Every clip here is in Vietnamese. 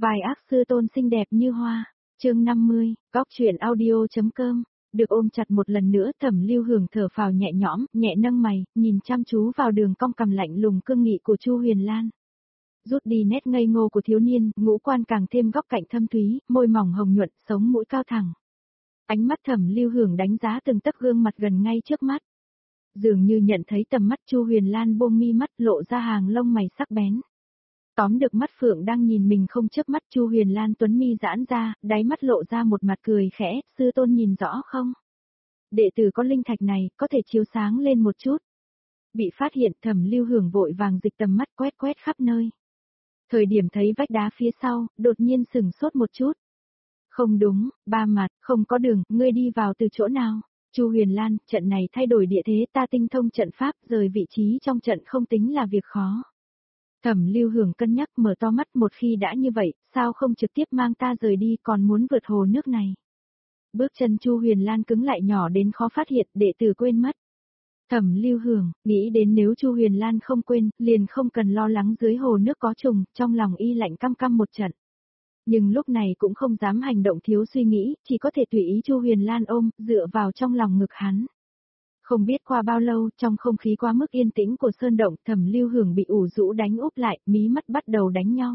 Vài ác sư tôn xinh đẹp như hoa. Chương 50, góc truyện audio.com. Được ôm chặt một lần nữa, Thẩm Lưu Hưởng thở phào nhẹ nhõm, nhẹ nâng mày, nhìn chăm chú vào đường cong cằm lạnh lùng cương nghị của Chu Huyền Lan. Rút đi nét ngây ngô của thiếu niên, ngũ quan càng thêm góc cạnh thâm thúy, môi mỏng hồng nhuận, sống mũi cao thẳng. Ánh mắt Thẩm Lưu Hưởng đánh giá từng tấc gương mặt gần ngay trước mắt. Dường như nhận thấy tầm mắt Chu Huyền Lan buông mi mắt, lộ ra hàng lông mày sắc bén. Tóm được mắt Phượng đang nhìn mình không chớp mắt, Chu Huyền Lan tuấn mi giãn ra, đáy mắt lộ ra một mặt cười khẽ, sư tôn nhìn rõ không? Đệ tử có linh thạch này, có thể chiếu sáng lên một chút. Bị phát hiện, Thẩm Lưu Hưởng vội vàng dịch tầm mắt quét quét khắp nơi. Thời điểm thấy vách đá phía sau, đột nhiên sửng sốt một chút. Không đúng, ba mặt, không có đường, ngươi đi vào từ chỗ nào? Chu Huyền Lan, trận này thay đổi địa thế, ta tinh thông trận pháp, rời vị trí trong trận không tính là việc khó. Thẩm Lưu Hưởng cân nhắc, mở to mắt, một khi đã như vậy, sao không trực tiếp mang ta rời đi, còn muốn vượt hồ nước này. Bước chân Chu Huyền Lan cứng lại, nhỏ đến khó phát hiện, đệ tử quên mất. Thẩm Lưu Hưởng, nghĩ đến nếu Chu Huyền Lan không quên, liền không cần lo lắng dưới hồ nước có trùng, trong lòng y lạnh căm căm một trận. Nhưng lúc này cũng không dám hành động thiếu suy nghĩ, chỉ có thể tùy ý Chu Huyền Lan ôm, dựa vào trong lòng ngực hắn. Không biết qua bao lâu, trong không khí quá mức yên tĩnh của sơn động, Thẩm Lưu Hưởng bị ủ rũ đánh úp lại, mí mắt bắt đầu đánh nhau.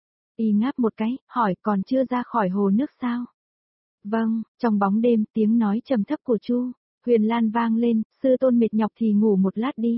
Y ngáp một cái, hỏi còn chưa ra khỏi hồ nước sao? Vâng, trong bóng đêm, tiếng nói trầm thấp của Chu Huyền Lan vang lên, sư tôn mệt nhọc thì ngủ một lát đi.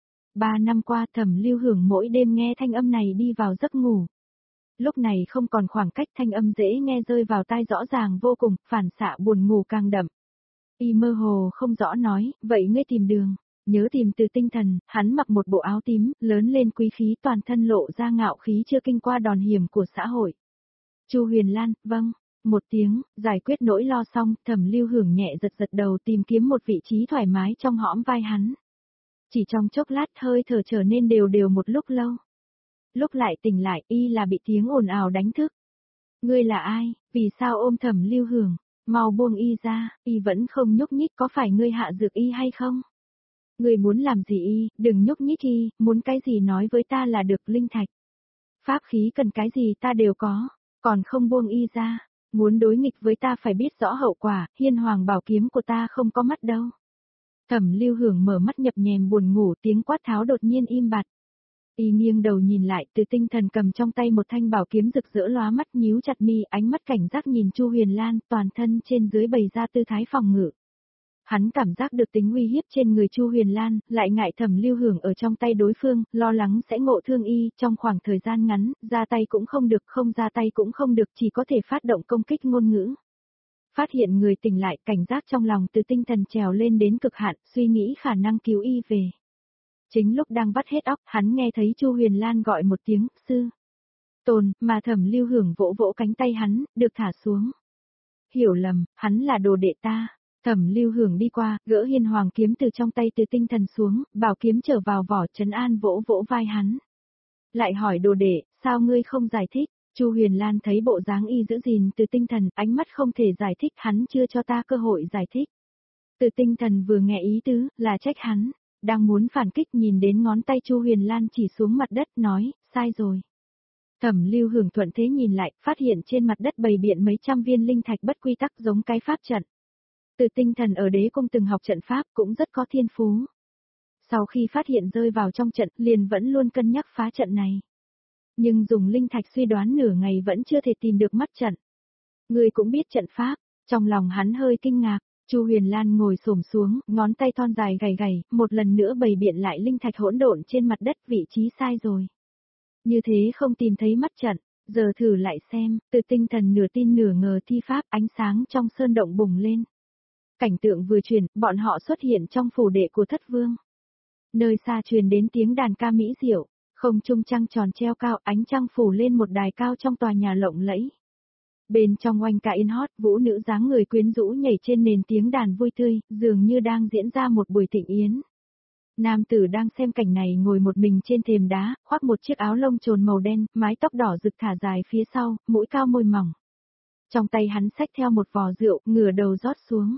3 năm qua, Thẩm Lưu Hưởng mỗi đêm nghe thanh âm này đi vào giấc ngủ. Lúc này không còn khoảng cách, thanh âm dễ nghe rơi vào tai rõ ràng vô cùng, phản xạ buồn ngủ càng đậm. Y mơ hồ không rõ nói, vậy ngươi tìm đường, nhớ tìm từ tinh thần, hắn mặc một bộ áo tím, lớn lên quý khí, toàn thân lộ ra ngạo khí chưa kinh qua đòn hiểm của xã hội. Chu Huyền Lan, vâng, một tiếng, giải quyết nỗi lo xong, Thẩm Lưu Hưởng nhẹ giật giật đầu, tìm kiếm một vị trí thoải mái trong hõm vai hắn. Chỉ trong chốc lát, hơi thở trở nên đều đều một lúc lâu. Lúc lại tỉnh lại, y là bị tiếng ồn ào đánh thức. Ngươi là ai, vì sao ôm Thẩm Lưu Hưởng? Mau buông y ra, y vẫn không nhúc nhích, có phải ngươi hạ dược y hay không? Ngươi muốn làm gì y, đừng nhúc nhích y, muốn cái gì nói với ta là được, linh thạch. Pháp khí cần cái gì ta đều có, còn không buông y ra, muốn đối nghịch với ta phải biết rõ hậu quả, hiên hoàng bảo kiếm của ta không có mắt đâu. Thẩm Lưu Hưởng mở mắt nhập nhèm buồn ngủ, tiếng quát tháo đột nhiên im bặt. Y nghiêng đầu nhìn lại, từ tinh thần cầm trong tay một thanh bảo kiếm rực rỡ lóa mắt, nhíu chặt mi, ánh mắt cảnh giác nhìn Chu Huyền Lan, toàn thân trên dưới bày ra tư thái phòng ngự. Hắn cảm giác được tính uy hiếp trên người Chu Huyền Lan, lại ngại Thẩm Lưu Hưởng ở trong tay đối phương, lo lắng sẽ ngộ thương y, trong khoảng thời gian ngắn, ra tay cũng không được, không ra tay cũng không được, chỉ có thể phát động công kích ngôn ngữ. Phát hiện người tỉnh lại, cảnh giác trong lòng từ tinh thần trèo lên đến cực hạn, suy nghĩ khả năng cứu y về. Chính lúc đang vắt hết óc, hắn nghe thấy Chu Huyền Lan gọi một tiếng, sư tôn, mà Thẩm Lưu Hưởng vỗ vỗ cánh tay hắn, được thả xuống. Hiểu lầm, hắn là đồ đệ ta. Thẩm Lưu Hưởng đi qua, gỡ hiên hoàng kiếm từ trong tay từ tinh thần xuống, bảo kiếm trở vào vỏ, trấn an vỗ vỗ vai hắn. Lại hỏi đồ đệ, sao ngươi không giải thích? Chu Huyền Lan thấy bộ dáng y giữ gìn từ tinh thần, ánh mắt không thể giải thích, hắn chưa cho ta cơ hội giải thích. Từ tinh thần vừa nghe ý tứ, là trách hắn. Đang muốn phản kích, nhìn đến ngón tay Chu Huyền Lan chỉ xuống mặt đất, nói, sai rồi. Thẩm Lưu Hưởng thuận thế nhìn lại, phát hiện trên mặt đất bày biện mấy trăm viên linh thạch bất quy tắc giống cái pháp trận. Từ tinh thần ở đế cung từng học trận pháp, cũng rất có thiên phú. Sau khi phát hiện rơi vào trong trận, liền vẫn luôn cân nhắc phá trận này. Nhưng dùng linh thạch suy đoán nửa ngày vẫn chưa thể tìm được mắt trận. Người cũng biết trận pháp, trong lòng hắn hơi kinh ngạc. Chu Huyền Lan ngồi xổm xuống, ngón tay thon dài gầy gầy, một lần nữa bày biện lại linh thạch hỗn độn trên mặt đất, vị trí sai rồi. Như thế không tìm thấy mắt trận, giờ thử lại xem, từ tinh thần nửa tin nửa ngờ thi pháp, ánh sáng trong sơn động bùng lên. Cảnh tượng vừa chuyển, bọn họ xuất hiện trong phủ đệ của thất vương. Nơi xa truyền đến tiếng đàn ca mỹ diệu, không trung trăng tròn treo cao, ánh trăng phủ lên một đài cao trong tòa nhà lộng lẫy. Bên trong oanh ca yên hót, vũ nữ dáng người quyến rũ nhảy trên nền tiếng đàn vui tươi, dường như đang diễn ra một buổi thịnh yến. Nam tử đang xem cảnh này ngồi một mình trên thềm đá, khoác một chiếc áo lông trồn màu đen, mái tóc đỏ rực thả dài phía sau, mũi cao môi mỏng. Trong tay hắn xách theo một vò rượu, ngửa đầu rót xuống.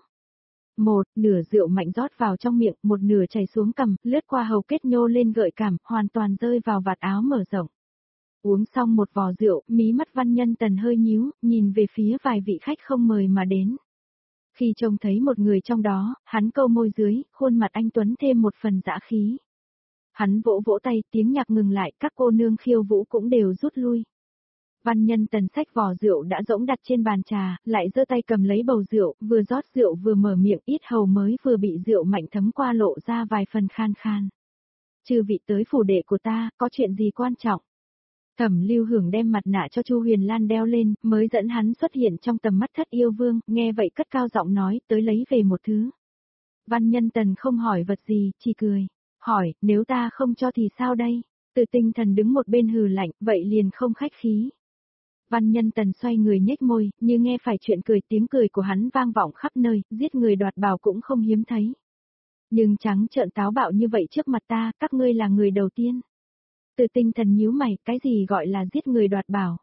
Một nửa rượu mạnh rót vào trong miệng, một nửa chảy xuống cằm, lướt qua hầu kết nhô lên gợi cảm, hoàn toàn rơi vào vạt áo mở rộng. Uống xong một vò rượu, mí mắt Văn Nhân Tần hơi nhíu, nhìn về phía vài vị khách không mời mà đến. Khi trông thấy một người trong đó, hắn câu môi dưới, khuôn mặt anh Tuấn thêm một phần dã khí. Hắn vỗ vỗ tay, tiếng nhạc ngừng lại, các cô nương khiêu vũ cũng đều rút lui. Văn Nhân Tần xách vò rượu đã rỗng đặt trên bàn trà, lại giơ tay cầm lấy bầu rượu, vừa rót rượu vừa mở miệng, ít hầu mới vừa bị rượu mạnh thấm qua lộ ra vài phần khan khan. Chư vị tới phủ đệ của ta, có chuyện gì quan trọng? Thẩm Lưu Hưởng đem mặt nạ cho Chu Huyền Lan đeo lên, mới dẫn hắn xuất hiện trong tầm mắt Thất Yêu Vương, nghe vậy cất cao giọng nói, tới lấy về một thứ. Văn Nhân Tần không hỏi vật gì, chỉ cười. Hỏi, nếu ta không cho thì sao đây? Từ Tinh Thần đứng một bên hừ lạnh, vậy liền không khách khí. Văn Nhân Tần xoay người nhếch môi, như nghe phải chuyện cười, tiếng cười của hắn vang vọng khắp nơi, giết người đoạt bảo cũng không hiếm thấy. Nhưng trắng trợn táo bạo như vậy trước mặt ta, các ngươi là người đầu tiên. Từ Tinh Thần nhíu mày, cái gì gọi là giết người đoạt bảo?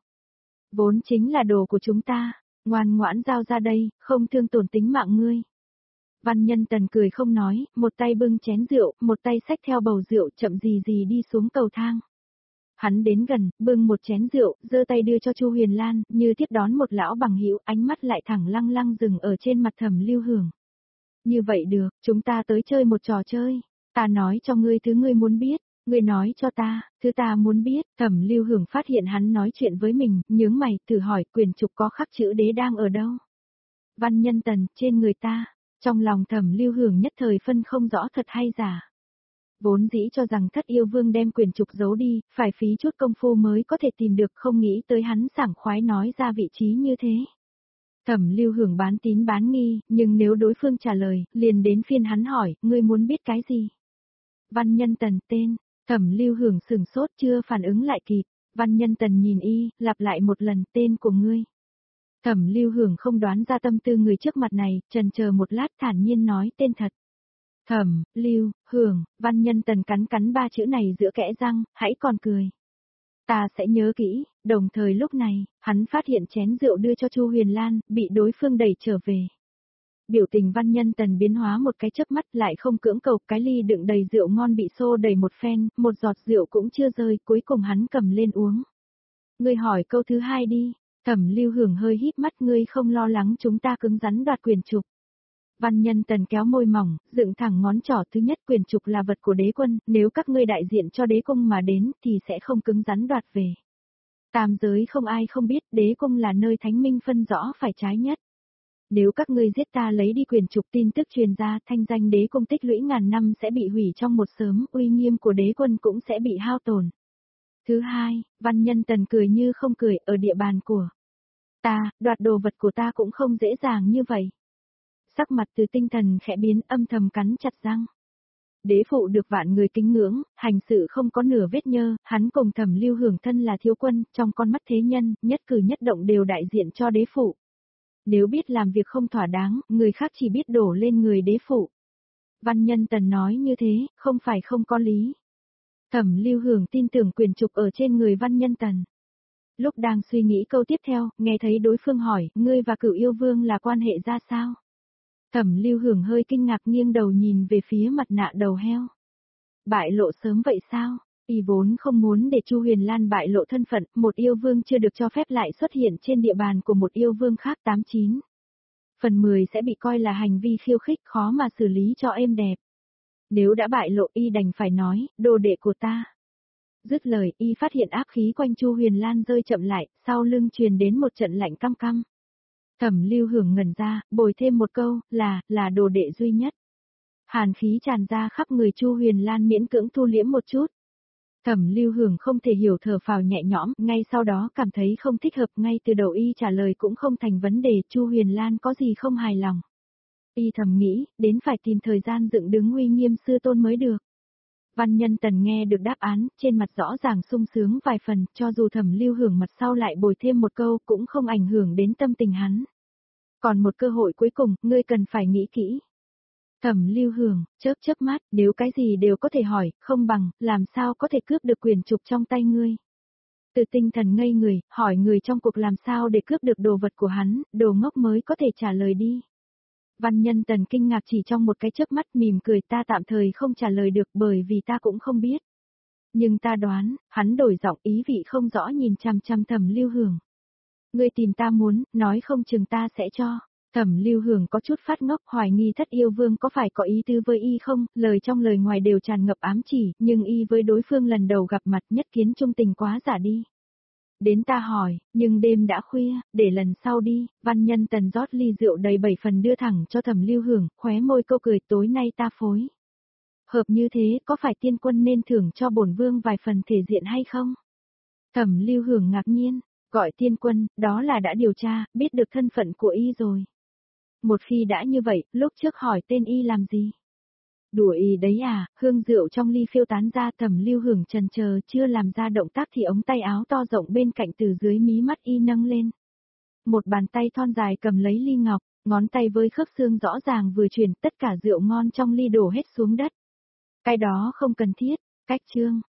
Vốn chính là đồ của chúng ta, ngoan ngoãn giao ra đây, không thương tổn tính mạng ngươi. Văn Nhân Tần cười không nói, một tay bưng chén rượu, một tay xách theo bầu rượu chậm gì gì đi xuống cầu thang. Hắn đến gần, bưng một chén rượu, giơ tay đưa cho Chu Huyền Lan, như tiếp đón một lão bằng hữu, ánh mắt lại thẳng lăng lăng dừng ở trên mặt Thẩm Lưu Hưởng. Như vậy được, chúng ta tới chơi một trò chơi. Ta nói cho ngươi thứ ngươi muốn biết, ngươi nói cho ta, thứ ta muốn biết. Thẩm Lưu Hưởng phát hiện hắn nói chuyện với mình, nhướng mày, thử hỏi quyền trục có khắc chữ đế đang ở đâu. Văn Nhân Tần, trên người ta. Trong lòng Thẩm Lưu Hưởng nhất thời phân không rõ thật hay giả. Vốn dĩ cho rằng Thất Yêu Vương đem quyền trục giấu đi, phải phí chút công phu mới có thể tìm được, không nghĩ tới hắn sảng khoái nói ra vị trí như thế. Thẩm Lưu Hưởng bán tín bán nghi, nhưng nếu đối phương trả lời, liền đến phiên hắn hỏi, ngươi muốn biết cái gì? Văn Nhân Tần tên, Thẩm Lưu Hưởng sừng sốt chưa phản ứng lại kịp, Văn Nhân Tần nhìn y, lặp lại một lần tên của ngươi. Thẩm Lưu Hưởng không đoán ra tâm tư người trước mặt này, chần chờ một lát thản nhiên nói tên thật. Thẩm, Lưu, Hưởng, Văn Nhân Tần cắn cắn ba chữ này giữa kẽ răng, hãy còn cười. Ta sẽ nhớ kỹ, đồng thời lúc này, hắn phát hiện chén rượu đưa cho Chu Huyền Lan, bị đối phương đẩy trở về. Biểu tình Văn Nhân Tần biến hóa một cái chớp mắt lại không cưỡng cầu, cái ly đựng đầy rượu ngon bị xô đầy một phen, một giọt rượu cũng chưa rơi, cuối cùng hắn cầm lên uống. Ngươi hỏi câu thứ hai đi, Thẩm Lưu Hưởng hơi híp mắt, ngươi không lo lắng chúng ta cứng rắn đoạt quyền trục. Văn Nhân Tần kéo môi mỏng, dựng thẳng ngón trỏ, thứ nhất quyền trục là vật của đế quân, nếu các ngươi đại diện cho đế cung mà đến thì sẽ không cứng rắn đoạt về. Tam giới không ai không biết đế cung là nơi thánh minh phân rõ phải trái nhất. Nếu các ngươi giết ta lấy đi quyền trục, tin tức truyền ra, thanh danh đế cung tích lũy ngàn năm sẽ bị hủy trong một sớm, uy nghiêm của đế quân cũng sẽ bị hao tổn. Thứ hai, Văn Nhân Tần cười như không cười, ở địa bàn của ta, đoạt đồ vật của ta cũng không dễ dàng như vậy. Sắc mặt Từ Tinh Thần khẽ biến, âm thầm cắn chặt răng. Đế phụ được vạn người kính ngưỡng, hành sự không có nửa vết nhơ, hắn cùng Thẩm Lưu Hưởng thân là thiếu quân, trong con mắt thế nhân, nhất cử nhất động đều đại diện cho đế phụ. Nếu biết làm việc không thỏa đáng, người khác chỉ biết đổ lên người đế phụ. Văn Nhân Tần nói như thế, không phải không có lý. Thẩm Lưu Hưởng tin tưởng quyền trục ở trên người Văn Nhân Tần. Lúc đang suy nghĩ câu tiếp theo, nghe thấy đối phương hỏi, ngươi và Cửu Yêu Vương là quan hệ ra sao? Thẩm Lưu Hưởng hơi kinh ngạc nghiêng đầu nhìn về phía mặt nạ đầu heo. Bại lộ sớm vậy sao? Y vốn không muốn để Chu Huyền Lan bại lộ thân phận, một yêu vương chưa được cho phép lại xuất hiện trên địa bàn của một yêu vương khác 89. Phần 10 sẽ bị coi là hành vi khiêu khích khó mà xử lý cho êm đẹp. Nếu đã bại lộ y đành phải nói, đồ đệ của ta. Dứt lời y phát hiện áp khí quanh Chu Huyền Lan rơi chậm lại, sau lưng truyền đến một trận lạnh căm căm. Thẩm Lưu Hưởng ngẩn ra, bồi thêm một câu, là đồ đệ duy nhất. Hàn khí tràn ra khắp người Chu Huyền Lan miễn cưỡng thu liễm một chút. Thẩm Lưu Hưởng không thể hiểu, thở phào nhẹ nhõm, ngay sau đó cảm thấy không thích hợp, ngay từ đầu y trả lời cũng không thành vấn đề, Chu Huyền Lan có gì không hài lòng. Y thầm nghĩ, đến phải tìm thời gian dựng đứng uy nghiêm sư tôn mới được. Văn Nhân Tần nghe được đáp án, trên mặt rõ ràng sung sướng vài phần, cho dù Thẩm Lưu Hưởng mặt sau lại bồi thêm một câu cũng không ảnh hưởng đến tâm tình hắn. Còn một cơ hội cuối cùng, ngươi cần phải nghĩ kỹ. Thẩm Lưu Hưởng, chớp mắt, nếu cái gì đều có thể hỏi, không bằng, làm sao có thể cướp được quyền trục trong tay ngươi. Từ Tinh Thần ngây người, hỏi người trong cuộc làm sao để cướp được đồ vật của hắn, đồ ngốc mới có thể trả lời đi. Văn Nhân Tần kinh ngạc chỉ trong một cái chớp mắt, mỉm cười, ta tạm thời không trả lời được bởi vì ta cũng không biết. Nhưng ta đoán, hắn đổi giọng ý vị không rõ nhìn chằm chằm Thẩm Lưu Hưởng. Ngươi tìm ta muốn, nói không chừng ta sẽ cho. Thẩm Lưu Hưởng có chút phát ngốc, hoài nghi Thất Yêu Vương có phải có ý tư với y không, lời trong lời ngoài đều tràn ngập ám chỉ, nhưng y với đối phương lần đầu gặp mặt nhất kiến trung tình quá giả đi. Đến ta hỏi, nhưng đêm đã khuya, để lần sau đi, văn nhân Tần rót ly rượu đầy 7 phần đưa thẳng cho Thẩm Lưu Hưởng, khóe môi câu cười, tối nay ta phối. Hợp như thế, có phải tiên quân nên thưởng cho bổn vương vài phần thể diện hay không? Thẩm Lưu Hưởng ngạc nhiên, gọi tiên quân, đó là đã điều tra, biết được thân phận của y rồi. Một khi đã như vậy, lúc trước hỏi tên y làm gì? Đùa y đấy à, hương rượu trong ly phiêu tán ra. Thẩm Lưu Hưởng chần chờ chưa làm ra động tác thì ống tay áo to rộng bên cạnh từ dưới mí mắt y nâng lên. Một bàn tay thon dài cầm lấy ly ngọc, ngón tay với khớp xương rõ ràng vừa chuyển tất cả rượu ngon trong ly đổ hết xuống đất. Cái đó không cần thiết, cách chương.